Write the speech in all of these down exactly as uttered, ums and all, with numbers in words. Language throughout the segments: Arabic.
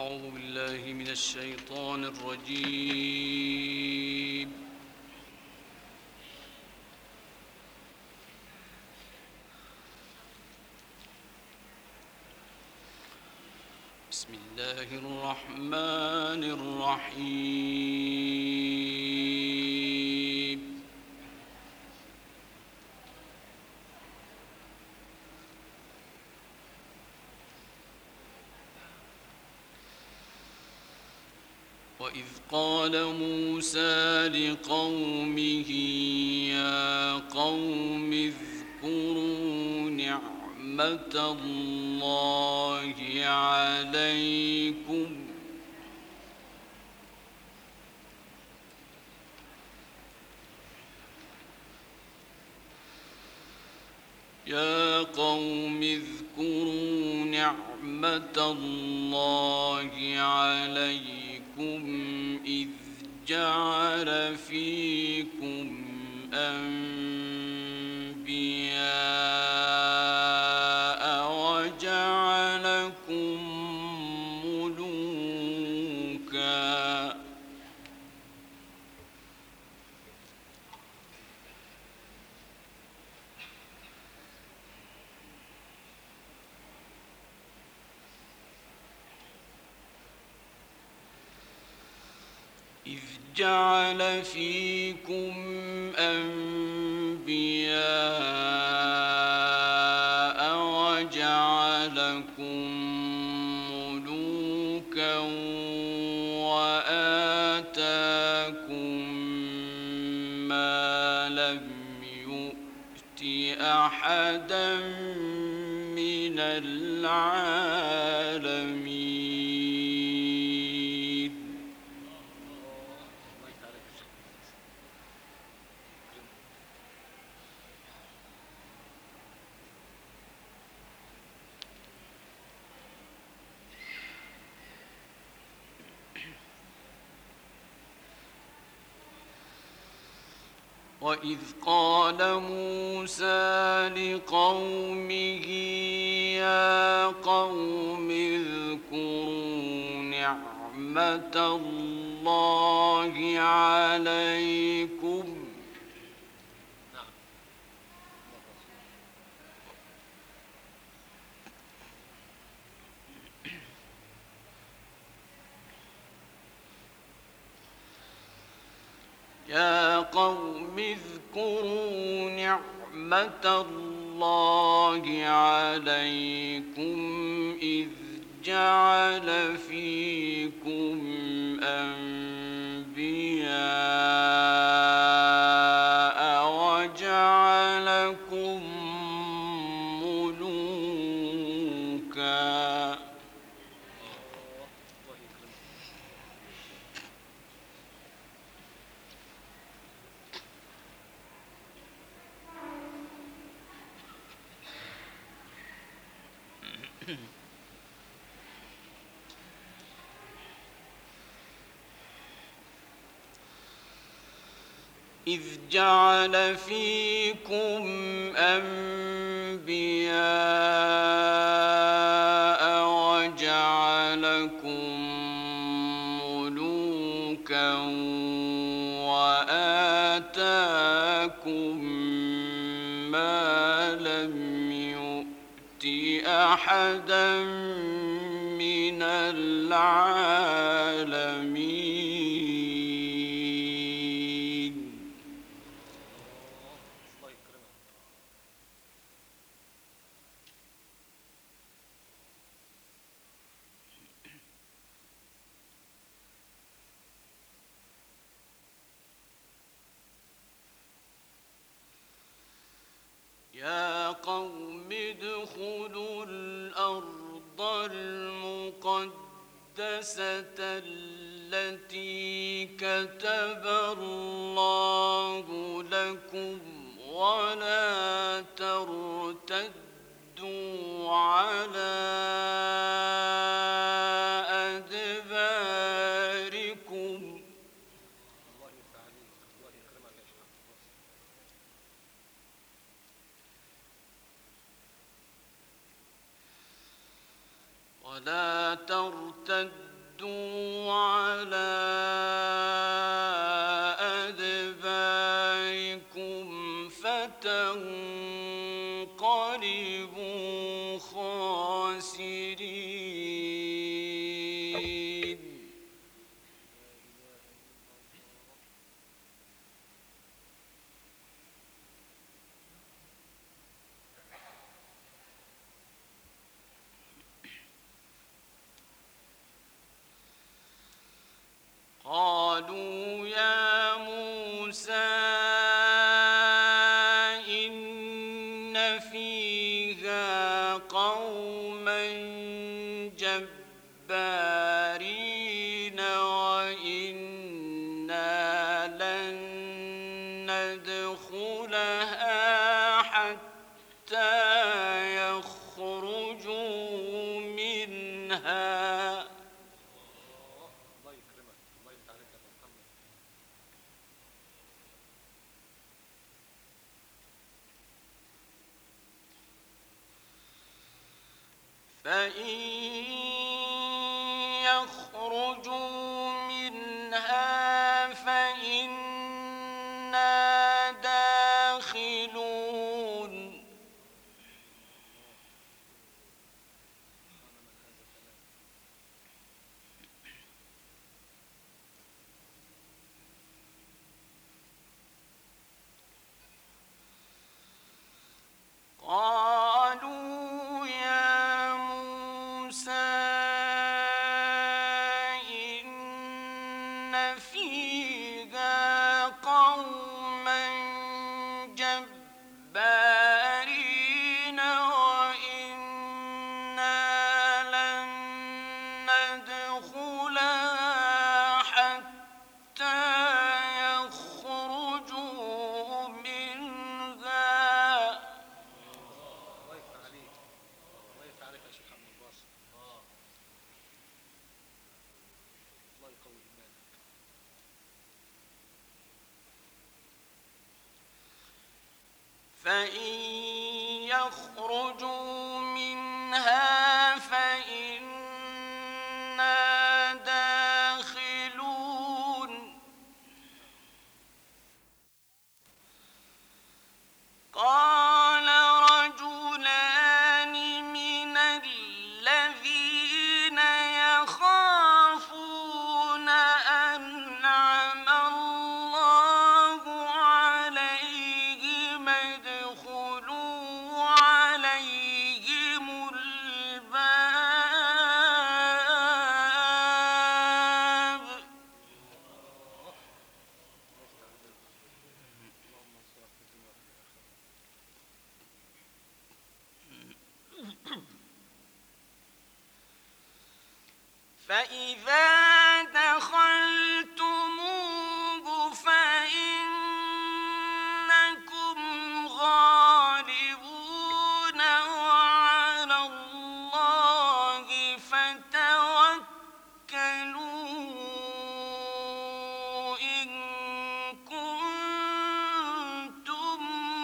أعوذ بالله من الشيطان الرجيم. بسم الله الرحمن الرحيم. وإذ قال موسى لقومه يا قوم اذكروا نعمة الله عليكم يا قوم اذكروا نعمة الله عليكم إذ جعل فيكم أنبياء وجعلكم ملوكا إذ جعل فيكم أنبياء وجعلكم ملوكا وآتاكم ما لم يؤت أحدا من العالمين. وإذ قال موسى لقومه يا قوم اذكروا نعمة الله عليكم يا قوم اذكروا نعمة الله عليكم إذ جعل فيكم أنبياء وجعلكم ملوكا إذ جعل فيكم أنبياء وجعلكم ملوكا وآتاكم ما لم يؤت أحدا من العالمين. يا قوم ادخلوا الأرض المقدسة التي كتب الله لكم ولا ترتدوا على أدباركم ولا ترتدوا على أدباركم فتنقلبوا خاسرين. قالوا يا موسى إن فيها قوما جبارين وإنا لن ندخلها حتى يخرجوا منها. فإن يخرجوا منها فإنا داخلون. قالوا يا موسى إن فيها قوما جبارين وإنا لن ندخلها حتى يخرجوا منها. فإن يخرجوا منها فإنا داخلون. قال رجلان من الذين يخافون أنعم الله عليهم ادخلوا عليهم الباب. فإذا دخلتموه فإنكم غالبون وعلى الله فتوكلوا إن كنتم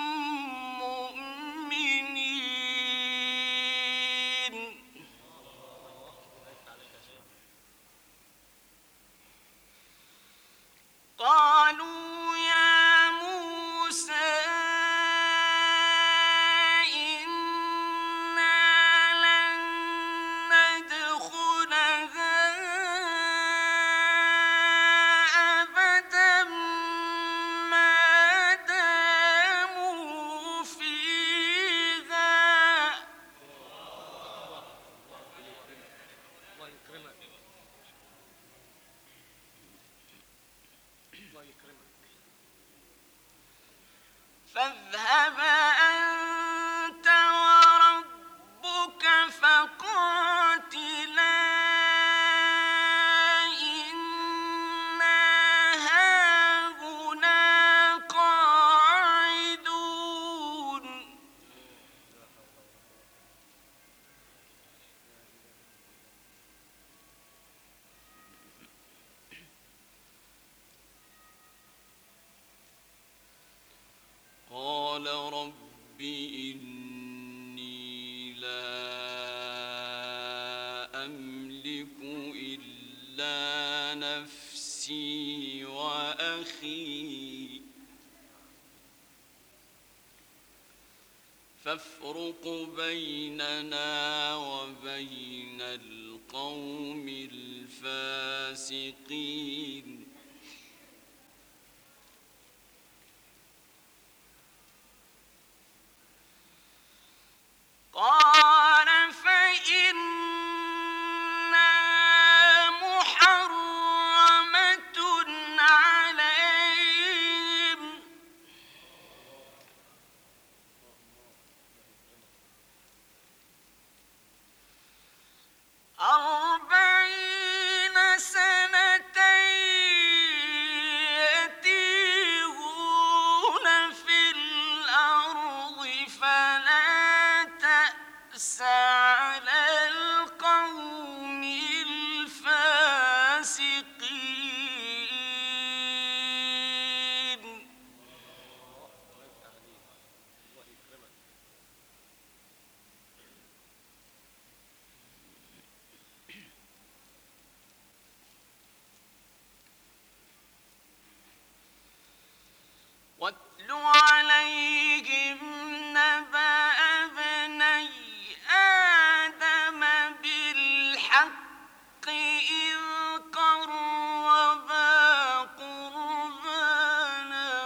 مؤمنين. قالوا يا موسى إنا لن ندخلها أبدا ما داموا فيها. فاذهب أنت وربك فقاتلا إنا هاهنا قاعدون. قال رب أملك إلا نفسي وأخي فافرق بيننا وبين القوم الفاسقين. قال فإنها محرمة عليهم أربعين سنة يتيهون في الأرض فلا تأس على القوم الفاسقين. واتل عليهم نبأ ابني آدم بالحق إذ قربا قربانا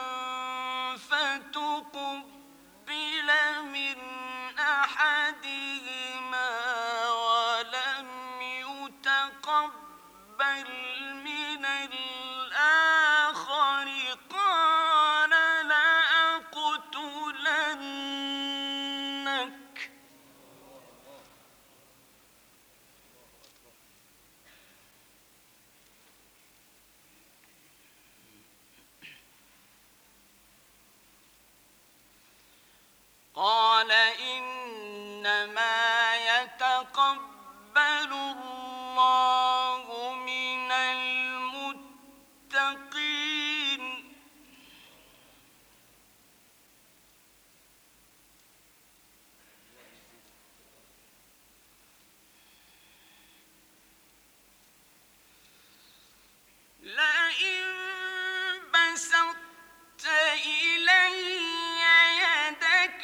فتقبل من أحدهما ولم يتقبل من الآخر قال لأقتلنك. قال إنما يتقبل الله من المتقين. لئن بسطت إلي يدك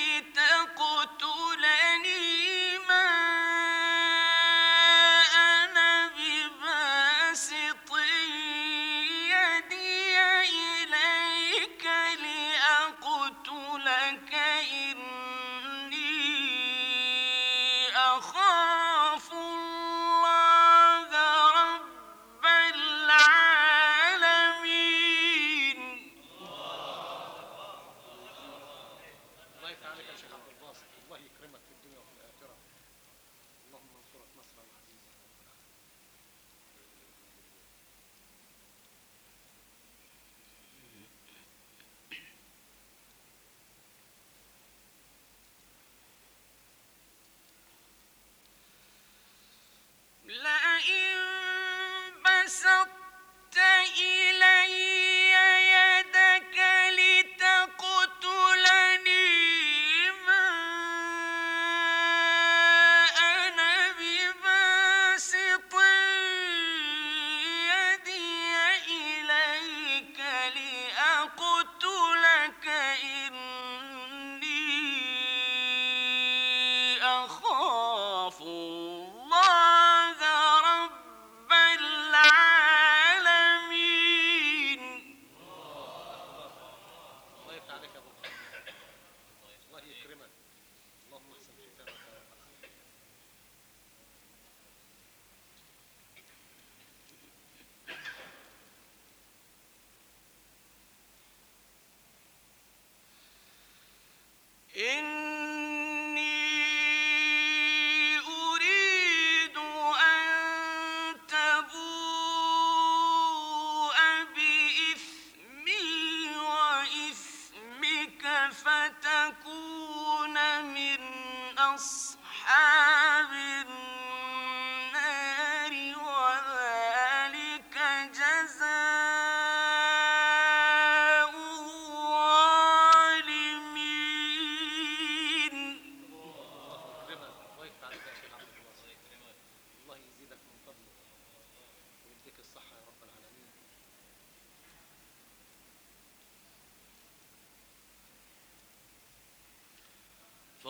لتقتلني ما أنا بباسط يدي إليك لأقتلك إني أخاف الله رب العالمين. الله يفتح عليك يا شيخ عبد الباسط، الله يكرمك في الدنيا وفي الآخرة. اللهم انصرك نصرا عزيزا. لئن بسطت إلي يدك لتقتلني ما أنا بباسط يدي إليك لأقتلك إني أخاف الله رب العالمين. الله يفتح عليك يا ابو محمد، الله يكرمك. اللهم احسن ختامك يا رب. إني أريد أن تبوء بإثمي وإثمك فتكون من أصحاب النار وذلك جزاء الظالمين.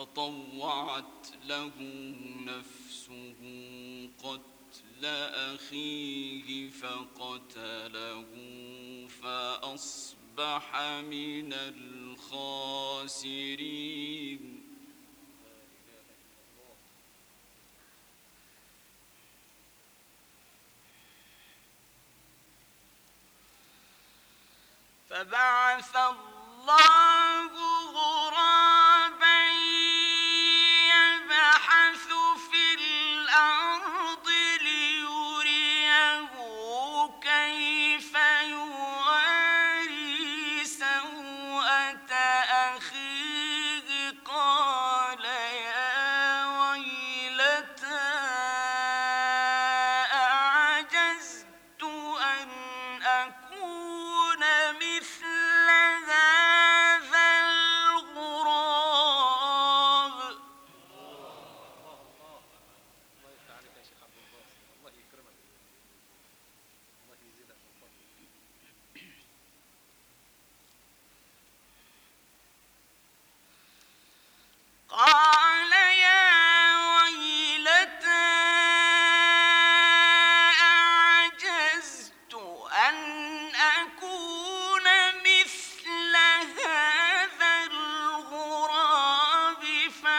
فطوعت له نفسه قتل أخيه فقتله فأصبح من الخاسرين. فبعث الله غرابا يبحث في الأرض ليريه كيف يواري سوءة أخيه قال يا ويلتى أعجزت أن أكون مثل هذا الغراب. الله يفتح عليك يا شيخ عبد الباسط، الله يكرمك، الله يزيدك من فضله. قال يا ويلتى أعجزت أن أكون مثل هذا الغراب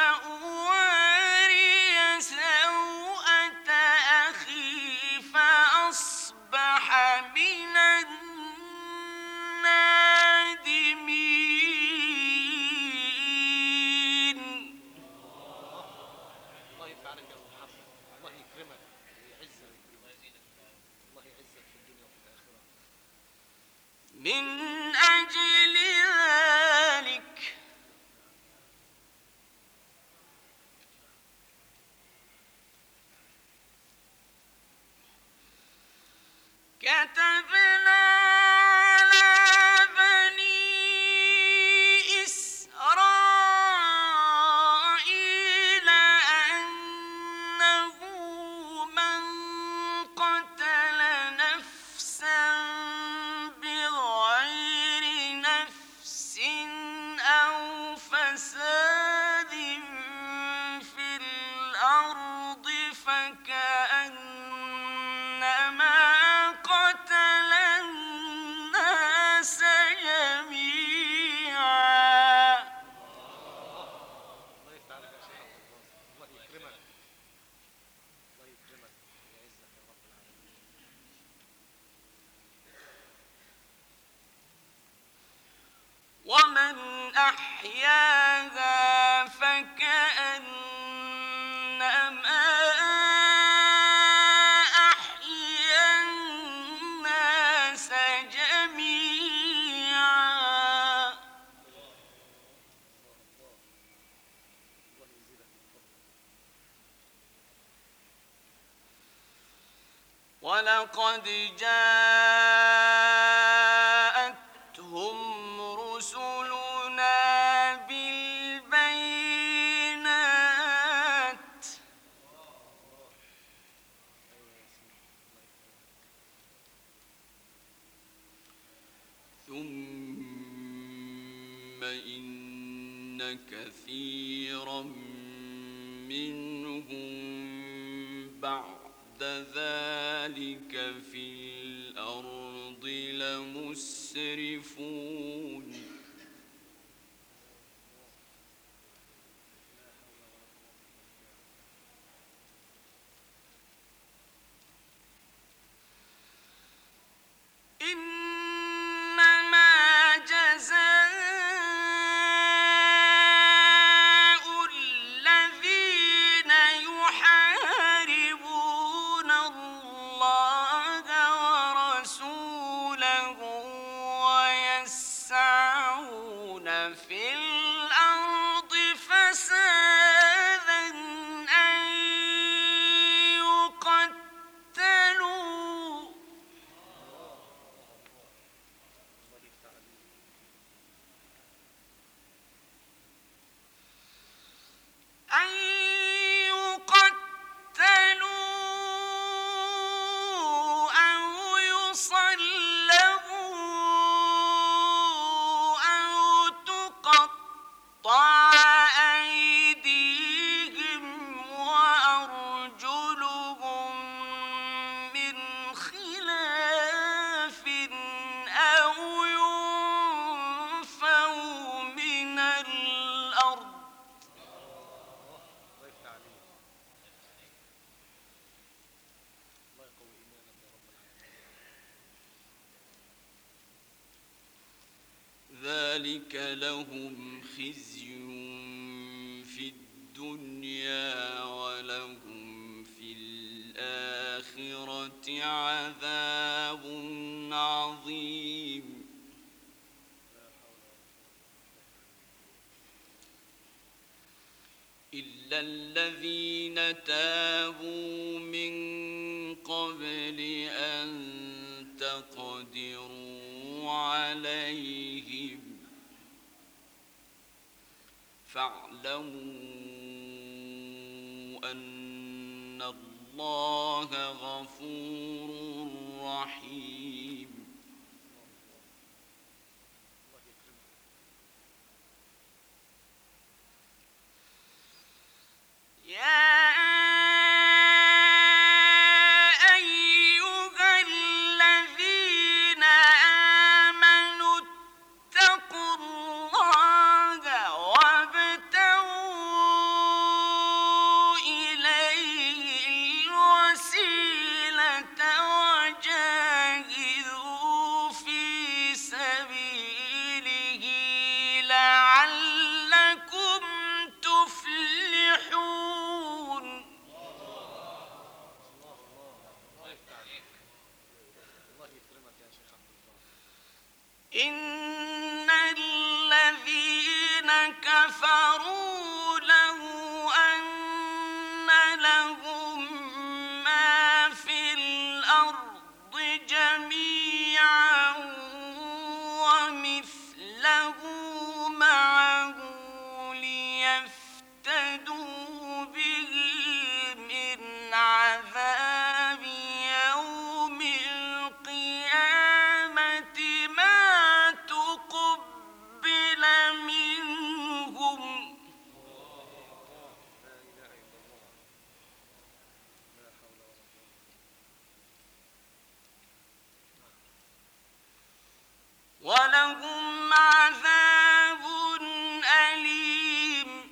فأواري سوءة أخي فأصبح من النادمين. الله يفتح عليك يا ابو محمد، الله يكرمك ويعزك، الله يعزك في الدنيا وفي الاخره. من أجل ذلك كتبنا على بني إسرائيل أنه من قتل نفسا بغير نفس أو فساد في الأرض فكأنما قتل الناس جميعا. الله يفتح عليك يا شيخ عبد الباسط، الله يكرمك، الله يكرمك ويعزك يا رب العالمين. ومن أحياها فكأنما أحيا الناس جميعا. الله يزيدك من فضله. ولقد جاءتهم رسلنا بالبينات ثم إن كثيرا منهم بعد ذلك في الأرض لمسرفون. إنما جزاء الذين يحاربون الله ورسوله ويسعون في الأرض فسادا أن يقتلوا الله يفتح عليك. أن يقتلوا أو يصلبوا أو تقطع أيديهم ذلك لهم خزي في الدنيا ولهم في الآخرة عذاب عظيم إلا الذين تابوا من قبل أن تقدروا عليهم فاعلموا أن الله غفور رحيم يا إن الذين كفروا لو أن لهم ما في الأرض جميعا ومثله معه ليفتدوا به من عذاب يوم القيامة ما تقبل منهم ولهم عذاب أليم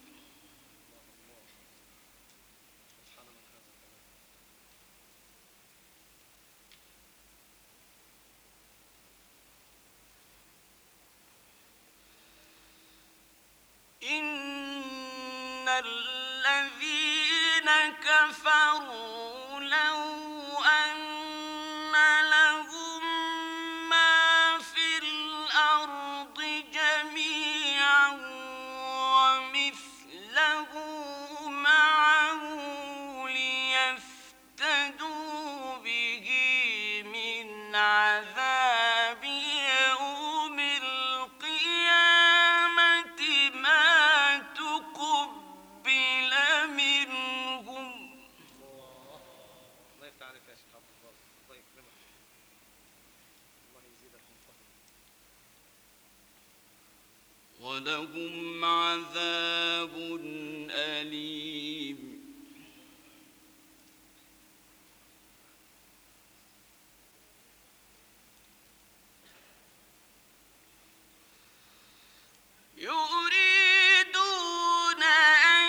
إن الذين كفروا لو أن لهم ما في الأرض جميعا ومثله معه ليفتدوا به من عذاب يوم القيامة ما تقبل منهم الله يفتح عليك يا شيخ عبد الباسط الله يكرمك الله يزيدك من فضله ولهم عذاب أليم يريدون أن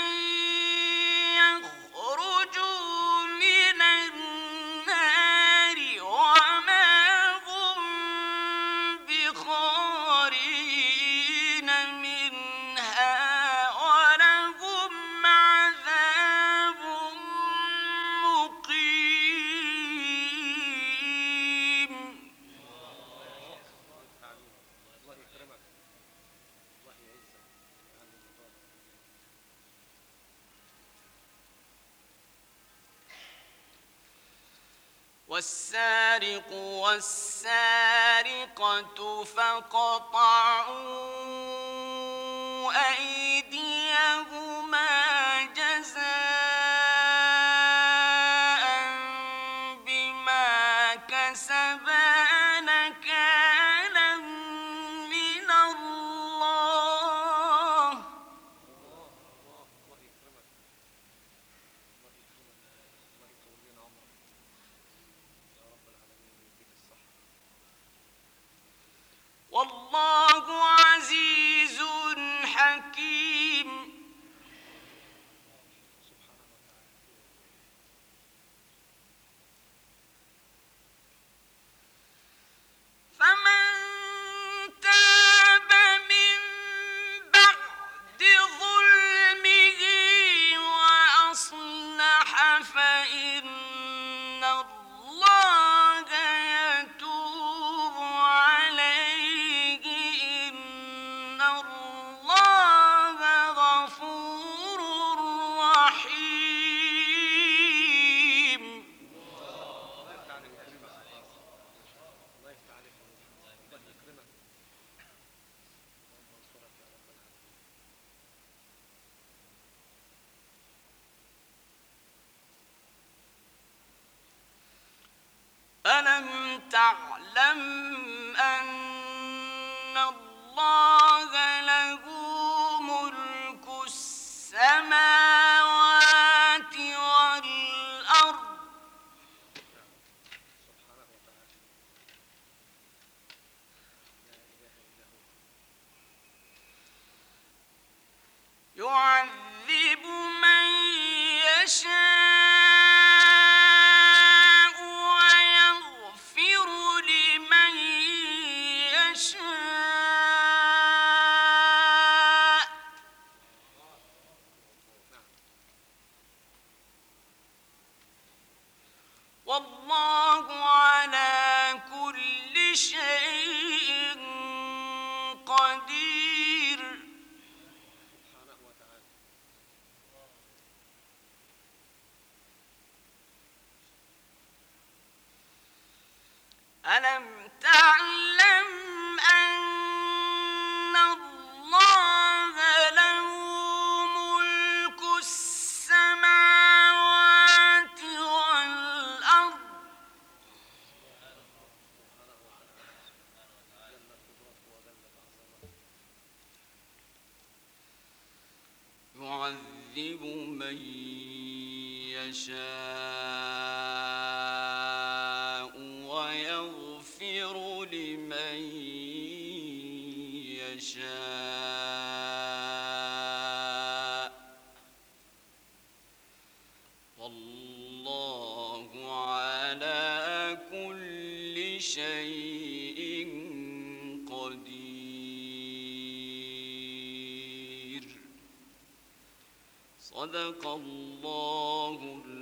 يخرجوا من النار وما هم بخارجين منها ولهم عذاب مقيم الله يكرمك الله يعزك يعلم الله والسارق والسارقة فاقطعوا أيديهما جزاء بما كسبا نكالا من الله الله يكرمك الله يكرمك الله يطول لنا عمرك يا رب العالمين ويديك الصحة والله عزيز حكيم سبحانه وتعالى فمن تاب فإن الله يتوب عليه إن الله غفور رحيم. الله يفتح عليك يا كريم. الله يفتح عليك. الله يكرمك. اللهم انصرك يا رب العالمين. ألم تعلم أن الله له ملك السماوات والأرض سبحانه وتعالى. لا إله إلا هو. يعذب من يشاء ويغفر لمن يشاء والله على كل شيء قدير. سبحانه وتعالى. ألم تعلم أن الله له ملك السماوات والأرض يعذب من يشاء ويغفر لمن يشاء والله على كل شيء قدير. صدق الله